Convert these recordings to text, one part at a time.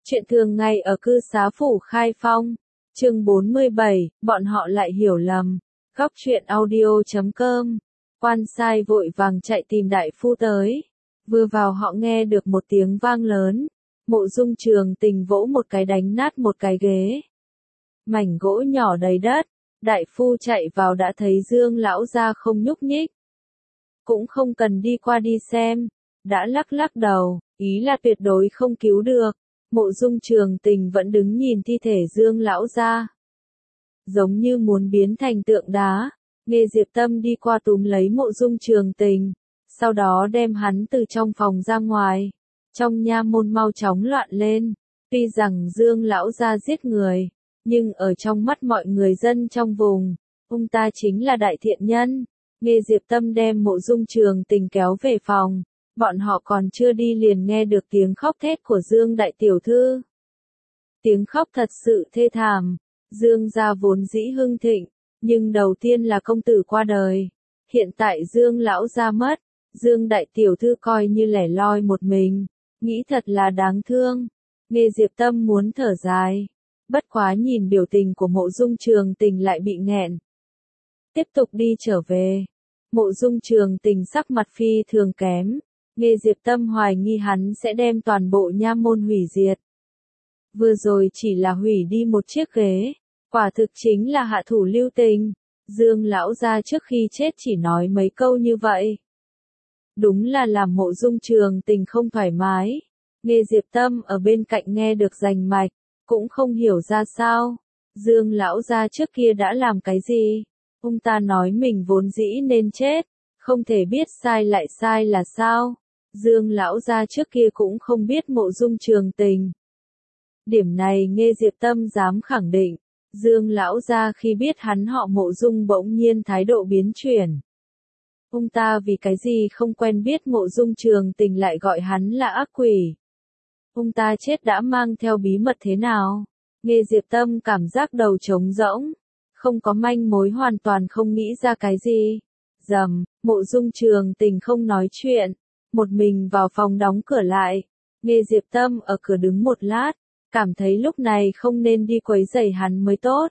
Chuyện thường ngày ở cư xá phủ Khai Phong. Chương 47, bọn họ lại hiểu lầm. Góc truyện audio.com. Quan sai vội vàng chạy tìm đại phu tới. Vừa vào họ nghe được một tiếng vang lớn. Mộ Dung Trường Tình vỗ một cái đánh nát một cái ghế. Mảnh gỗ nhỏ đầy đất. Đại phu chạy vào đã thấy Dương lão gia không nhúc nhích. Cũng không cần đi qua đi xem. Đã lắc lắc đầu, ý là tuyệt đối không cứu được. Mộ Dung Trường Tình vẫn đứng nhìn thi thể Dương lão gia, giống như muốn biến thành tượng đá. Nghe Diệp Tâm đi qua túm lấy Mộ Dung Trường Tình, sau đó đem hắn từ trong phòng ra ngoài. Trong nha môn mau chóng loạn lên. Tuy rằng Dương lão gia giết người, nhưng ở trong mắt mọi người dân trong vùng, ông ta chính là đại thiện nhân. Nghe Diệp Tâm đem Mộ Dung Trường Tình kéo về phòng. Bọn họ còn chưa đi liền nghe được tiếng khóc thét của Dương đại tiểu thư. Tiếng khóc thật sự thê thảm. Dương gia vốn dĩ hưng thịnh, nhưng đầu tiên là công tử qua đời. Hiện tại Dương lão gia mất, Dương đại tiểu thư coi như lẻ loi một mình, nghĩ thật là đáng thương. Nghe Diệp Tâm muốn thở dài, bất quá nhìn biểu tình của Mộ Dung Trường Tình lại bị nghẹn. Tiếp tục đi trở về. Mộ Dung Trường Tình sắc mặt phi thường kém. Nghe Diệp Tâm hoài nghi hắn sẽ đem toàn bộ nha môn hủy diệt. Vừa rồi chỉ là hủy đi một chiếc ghế, quả thực chính là hạ thủ lưu tình. Dương lão gia trước khi chết chỉ nói mấy câu như vậy. Đúng là làm Mộ Dung Trường Tình không thoải mái. Nghe Diệp Tâm ở bên cạnh nghe được rành mạch, cũng không hiểu ra sao. Dương lão gia trước kia đã làm cái gì? Ông ta nói mình vốn dĩ nên chết, không thể biết sai lại sai là sao? Dương lão gia trước kia cũng không biết Mộ Dung Trường Tình. Điểm này nghe Diệp Tâm dám khẳng định. Dương lão gia khi biết hắn họ Mộ Dung bỗng nhiên thái độ biến chuyển. Ông ta vì cái gì không quen biết Mộ Dung Trường Tình lại gọi hắn là ác quỷ. Ông ta chết đã mang theo bí mật thế nào? Nghe Diệp Tâm cảm giác đầu trống rỗng, không có manh mối, hoàn toàn không nghĩ ra cái gì. Rầm, Mộ Dung Trường Tình không nói chuyện, một mình vào phòng đóng cửa lại. Nghe Diệp Tâm ở cửa đứng một lát, cảm thấy lúc này không nên đi quấy rầy hắn mới tốt.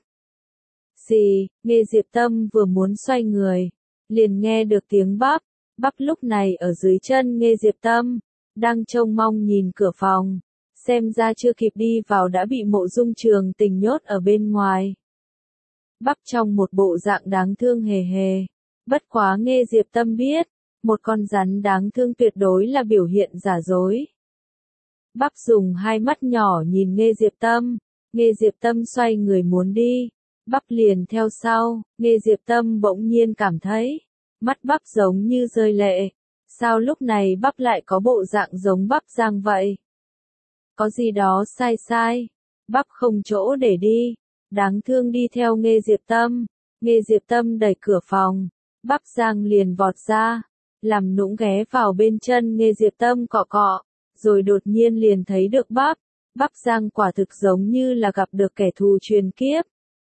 Gì? Nghe Diệp Tâm vừa muốn xoay người, liền nghe được tiếng bắp. Bắp lúc này ở dưới chân Nghe Diệp Tâm, đang trông mong nhìn cửa phòng, xem ra chưa kịp đi vào đã bị Mộ Dung Trường Tình nhốt ở bên ngoài. Bắp trong một bộ dạng đáng thương hề hề. Bất quá Nghe Diệp Tâm biết, một con rắn đáng thương tuyệt đối là biểu hiện giả dối. Bắp dùng hai mắt nhỏ nhìn Nghe Diệp Tâm. Nghe Diệp Tâm xoay người muốn đi, Bắp liền theo sau. Nghe Diệp Tâm bỗng nhiên cảm thấy mắt Bắp giống như rơi lệ. Sao lúc này Bắp lại có bộ dạng giống Bắp Giang vậy? Có gì đó sai sai. Bắp không chỗ để đi, đáng thương đi theo Nghe Diệp Tâm. Nghe Diệp Tâm đẩy cửa phòng, Bắp Giang liền vọt ra, làm nũng ghé vào bên chân Nghe Diệp Tâm cọ cọ, rồi đột nhiên liền thấy được Bắp. Bắp Giang quả thực giống như là gặp được kẻ thù truyền kiếp.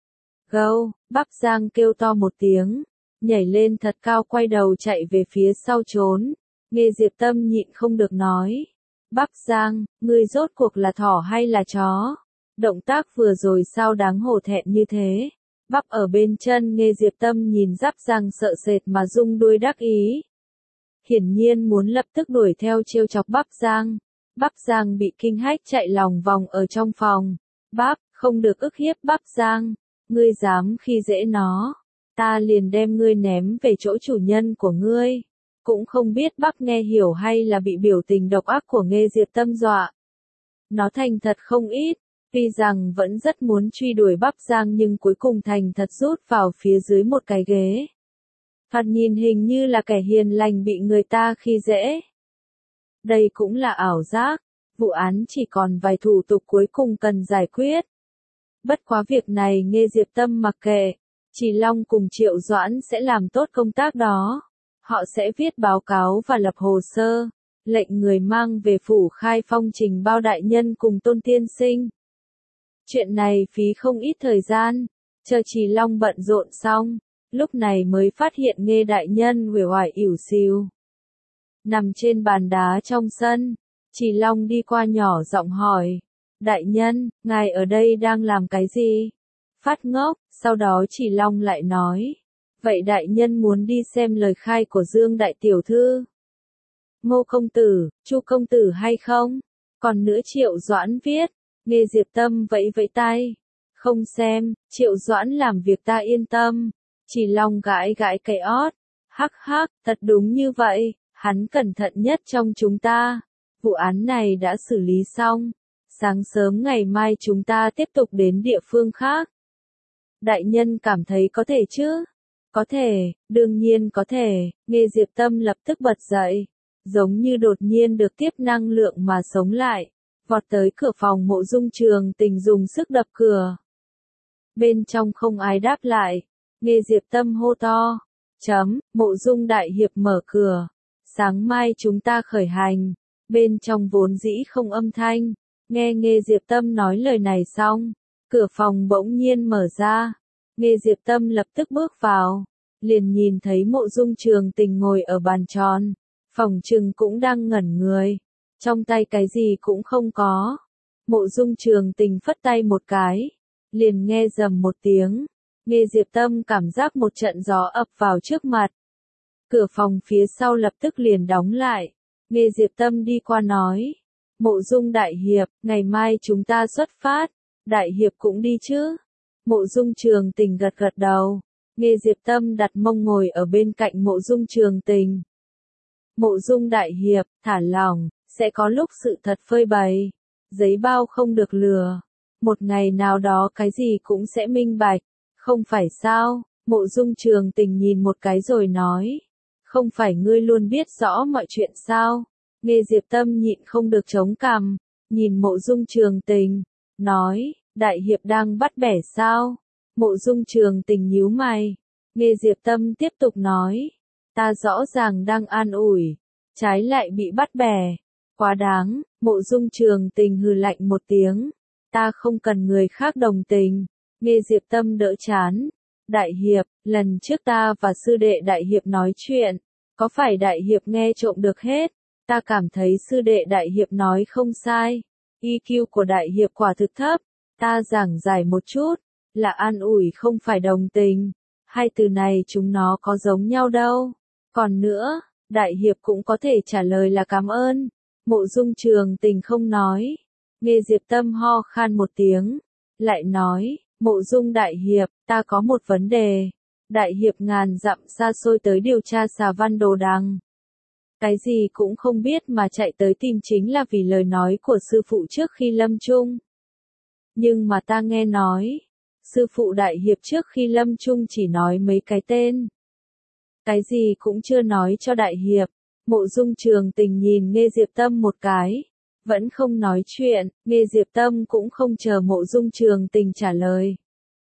Gâu, Bắp Giang kêu to một tiếng, nhảy lên thật cao quay đầu chạy về phía sau trốn. Nghe Diệp Tâm nhịn không được nói. Bắp Giang, ngươi rốt cuộc là thỏ hay là chó? Động tác vừa rồi sao đáng hổ thẹn như thế? Bắp ở bên chân Nghe Diệp Tâm nhìn Bắp Giang sợ sệt mà rung đuôi đắc ý. Hiển nhiên muốn lập tức đuổi theo trêu chọc Bắp Giang. Bắp Giang bị kinh hách chạy lòng vòng ở trong phòng. Bắp, không được ức hiếp Bắp Giang. Ngươi dám khi dễ nó, ta liền đem ngươi ném về chỗ chủ nhân của ngươi. Cũng không biết Bắp nghe hiểu hay là bị biểu tình độc ác của Nghe Diệp Tâm dọa. Nó thành thật không ít, tuy rằng vẫn rất muốn truy đuổi Bắp Giang nhưng cuối cùng thành thật rút vào phía dưới một cái ghế. Thoạt nhìn hình như là kẻ hiền lành bị người ta khi dễ. Đây cũng là ảo giác, vụ án chỉ còn vài thủ tục cuối cùng cần giải quyết. Bất quá việc này Nghe Diệp Tâm mặc kệ, Trì Long cùng Triệu Doãn sẽ làm tốt công tác đó. Họ sẽ viết báo cáo và lập hồ sơ, lệnh người mang về phủ Khai Phong trình bao đại nhân cùng Tôn tiên sinh. Chuyện này phí không ít thời gian, chờ Trì Long bận rộn xong, lúc này mới phát hiện Nghe đại nhân uể oải ỉu xìu. Nằm trên bàn đá trong sân, Trì Long đi qua nhỏ giọng hỏi, Đại nhân, ngài ở đây đang làm cái gì? Phát ngốc, sau đó chỉ Long lại nói. Vậy đại nhân muốn đi xem lời khai của Dương đại tiểu thư? Ngô công tử, Chu công tử hay không? Còn nữa Triệu Doãn viết, nghe Diệp Tâm vẫy vẫy tay. Không xem, Triệu Doãn làm việc ta yên tâm. Chỉ Long gãi gãi cái ót. Hắc hắc, thật đúng như vậy, hắn cẩn thận nhất trong chúng ta. Vụ án này đã xử lý xong. Sáng sớm ngày mai chúng ta tiếp tục đến địa phương khác. Đại nhân cảm thấy có thể chứ? Có thể, đương nhiên có thể, nghe Diệp Tâm lập tức bật dậy. Giống như đột nhiên được tiếp năng lượng mà sống lại. Vọt tới cửa phòng Mộ Dung Trường Tình dùng sức đập cửa. Bên trong không ai đáp lại. Nghe Diệp Tâm hô to. Mộ Dung đại hiệp mở cửa. Sáng mai chúng ta khởi hành. Bên trong vốn dĩ không âm thanh. Nghe Diệp Tâm nói lời này xong. Cửa phòng bỗng nhiên mở ra. Nghe Diệp Tâm lập tức bước vào. Liền nhìn thấy Mộ Dung Trường Tình ngồi ở bàn tròn. Phòng trừng cũng đang ngẩn người. Trong tay cái gì cũng không có. Mộ Dung Trường Tình phất tay một cái. Liền nghe rầm một tiếng. Nghe Diệp Tâm cảm giác một trận gió ập vào trước mặt. Cửa phòng phía sau lập tức liền đóng lại. Nghe Diệp Tâm đi qua nói. Mộ Dung đại hiệp, ngày mai chúng ta xuất phát. Đại hiệp cũng đi chứ? Mộ Dung Trường Tình gật gật đầu. Nghe Diệp Tâm đặt mông ngồi ở bên cạnh Mộ Dung Trường Tình. Mộ Dung đại hiệp, thả lỏng, sẽ có lúc sự thật phơi bày. Giấy bao không được lừa. Một ngày nào đó cái gì cũng sẽ minh bạch. Không phải sao? Mộ Dung Trường Tình nhìn một cái rồi nói. Không phải ngươi luôn biết rõ mọi chuyện sao? Nghe Diệp Tâm nhịn không được chống cằm. Nhìn Mộ Dung Trường Tình. Nói, đại hiệp đang bắt bẻ sao? Mộ Dung Trường Tình nhíu mày. Nghe Diệp Tâm tiếp tục nói. Ta rõ ràng đang an ủi. Trái lại bị bắt bẻ. Quá đáng. Mộ Dung Trường Tình hừ lạnh một tiếng. Ta không cần người khác đồng tình. Nghe Diệp Tâm đỡ chán. Đại hiệp, lần trước ta và sư đệ đại hiệp nói chuyện. Có phải đại hiệp nghe trộm được hết? Ta cảm thấy sư đệ đại hiệp nói không sai. EQ của đại hiệp quả thực thấp. Ta giảng giải một chút. Là an ủi không phải đồng tình. Hai từ này chúng nó có giống nhau đâu. Còn nữa, đại hiệp cũng có thể trả lời là cảm ơn. Mộ Dung Trường Tình không nói. Nghe Diệp Tâm ho khan một tiếng. Lại nói, Mộ Dung đại hiệp, ta có một vấn đề. Đại hiệp ngàn dặm xa xôi tới điều tra Xà Văn Đồ Đằng. Cái gì cũng không biết mà chạy tới tìm chính là vì lời nói của sư phụ trước khi lâm chung. Nhưng mà ta nghe nói, sư phụ đại hiệp trước khi lâm chung chỉ nói mấy cái tên. Cái gì cũng chưa nói cho đại hiệp. Mộ Dung Trường Tình nhìn Nghe Diệp Tâm một cái. Vẫn không nói chuyện, Nghe Diệp Tâm cũng không chờ Mộ Dung Trường Tình trả lời.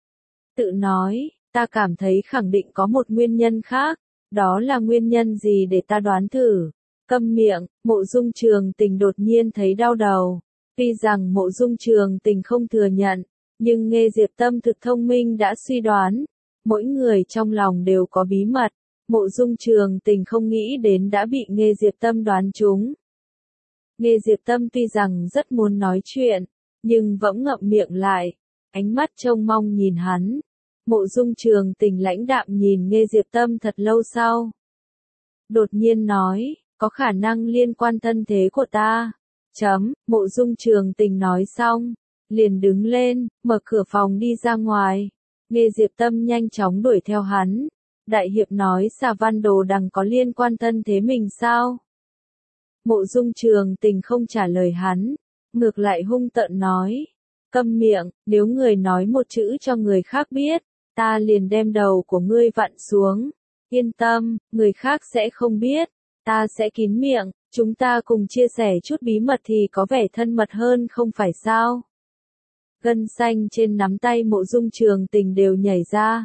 Tự nói, ta cảm thấy khẳng định có một nguyên nhân khác. Đó là nguyên nhân gì để ta đoán thử. Câm miệng, Mộ Dung Trường Tình đột nhiên thấy đau đầu. Tuy rằng Mộ Dung Trường Tình không thừa nhận, nhưng Nghe Diệp Tâm thực thông minh đã suy đoán. Mỗi người trong lòng đều có bí mật. Mộ Dung Trường Tình không nghĩ đến đã bị Nghe Diệp Tâm đoán trúng. Nghe Diệp Tâm tuy rằng rất muốn nói chuyện, nhưng vẫn ngậm miệng lại. Ánh mắt trông mong nhìn hắn. Mộ Dung Trường Tình lãnh đạm nhìn Nghe Diệp Tâm thật lâu sau. Đột nhiên nói, có khả năng liên quan thân thế của ta. Mộ Dung Trường Tình nói xong, liền đứng lên, mở cửa phòng đi ra ngoài. Nghe Diệp Tâm nhanh chóng đuổi theo hắn. Đại hiệp nói Xà Văn Đồ Đằng có liên quan thân thế mình sao? Mộ Dung Trường Tình không trả lời hắn, ngược lại hung tợn nói. Câm miệng, nếu người nói một chữ cho người khác biết, ta liền đem đầu của ngươi vặn xuống. Yên tâm, người khác sẽ không biết, ta sẽ kín miệng, chúng ta cùng chia sẻ chút bí mật thì có vẻ thân mật hơn không phải sao? Gân xanh trên nắm tay Mộ Dung Trường Tình đều nhảy ra.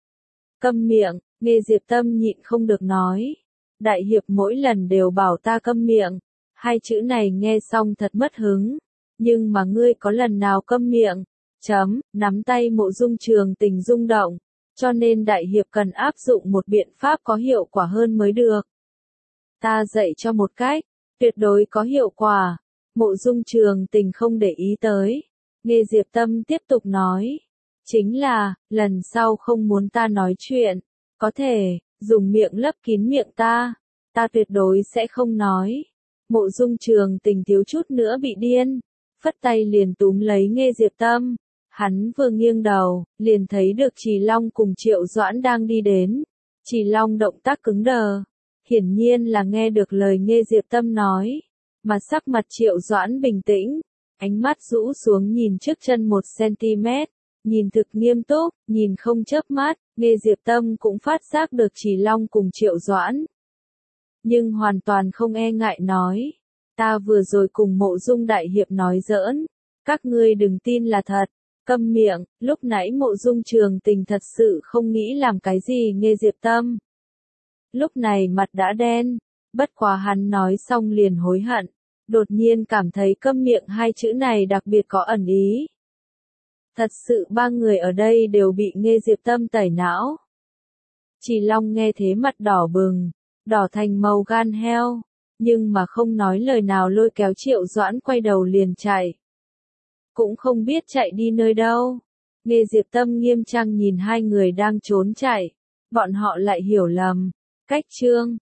Câm miệng, Nghe Diệp Tâm nhịn không được nói. Đại hiệp mỗi lần đều bảo ta câm miệng. Hai chữ này nghe xong thật mất hứng. Nhưng mà ngươi có lần nào câm miệng? Nắm tay Mộ Dung Trường Tình rung động. Cho nên đại hiệp cần áp dụng một biện pháp có hiệu quả hơn mới được. Ta dạy cho một cách, tuyệt đối có hiệu quả. Mộ Dung Trường Tình không để ý tới. Nghe Diệp Tâm tiếp tục nói. Chính là, lần sau không muốn ta nói chuyện. Có thể, dùng miệng lấp kín miệng ta. Ta tuyệt đối sẽ không nói. Mộ Dung Trường Tình thiếu chút nữa bị điên. Phất tay liền túm lấy Nghe Diệp Tâm. Hắn vừa nghiêng đầu, liền thấy được Trì Long cùng Triệu Doãn đang đi đến. Trì Long động tác cứng đờ. Hiển nhiên là nghe được lời Nghe Diệp Tâm nói. Mà sắc mặt Triệu Doãn bình tĩnh. Ánh mắt rũ xuống nhìn trước chân 1 cm. Nhìn thực nghiêm túc, nhìn không chớp mắt. Nghe Diệp Tâm cũng phát giác được Trì Long cùng Triệu Doãn. Nhưng hoàn toàn không e ngại nói. Ta vừa rồi cùng Mộ Dung Đại Hiệp nói giỡn. Các ngươi đừng tin là thật. Câm miệng, lúc nãy Mộ Dung Trường Tình thật sự không nghĩ làm cái gì Nghe Diệp Tâm. Lúc này mặt đã đen, bất quá hắn nói xong liền hối hận, đột nhiên cảm thấy câm miệng hai chữ này đặc biệt có ẩn ý. Thật sự ba người ở đây đều bị Nghe Diệp Tâm tẩy não. Trì Long nghe thế mặt đỏ bừng, đỏ thành màu gan heo, nhưng mà không nói lời nào lôi kéo Triệu Doãn quay đầu liền chạy. Cũng không biết chạy đi nơi đâu. Nghe Diệp Tâm nghiêm trang nhìn hai người đang trốn chạy. Bọn họ lại hiểu lầm. Cách chương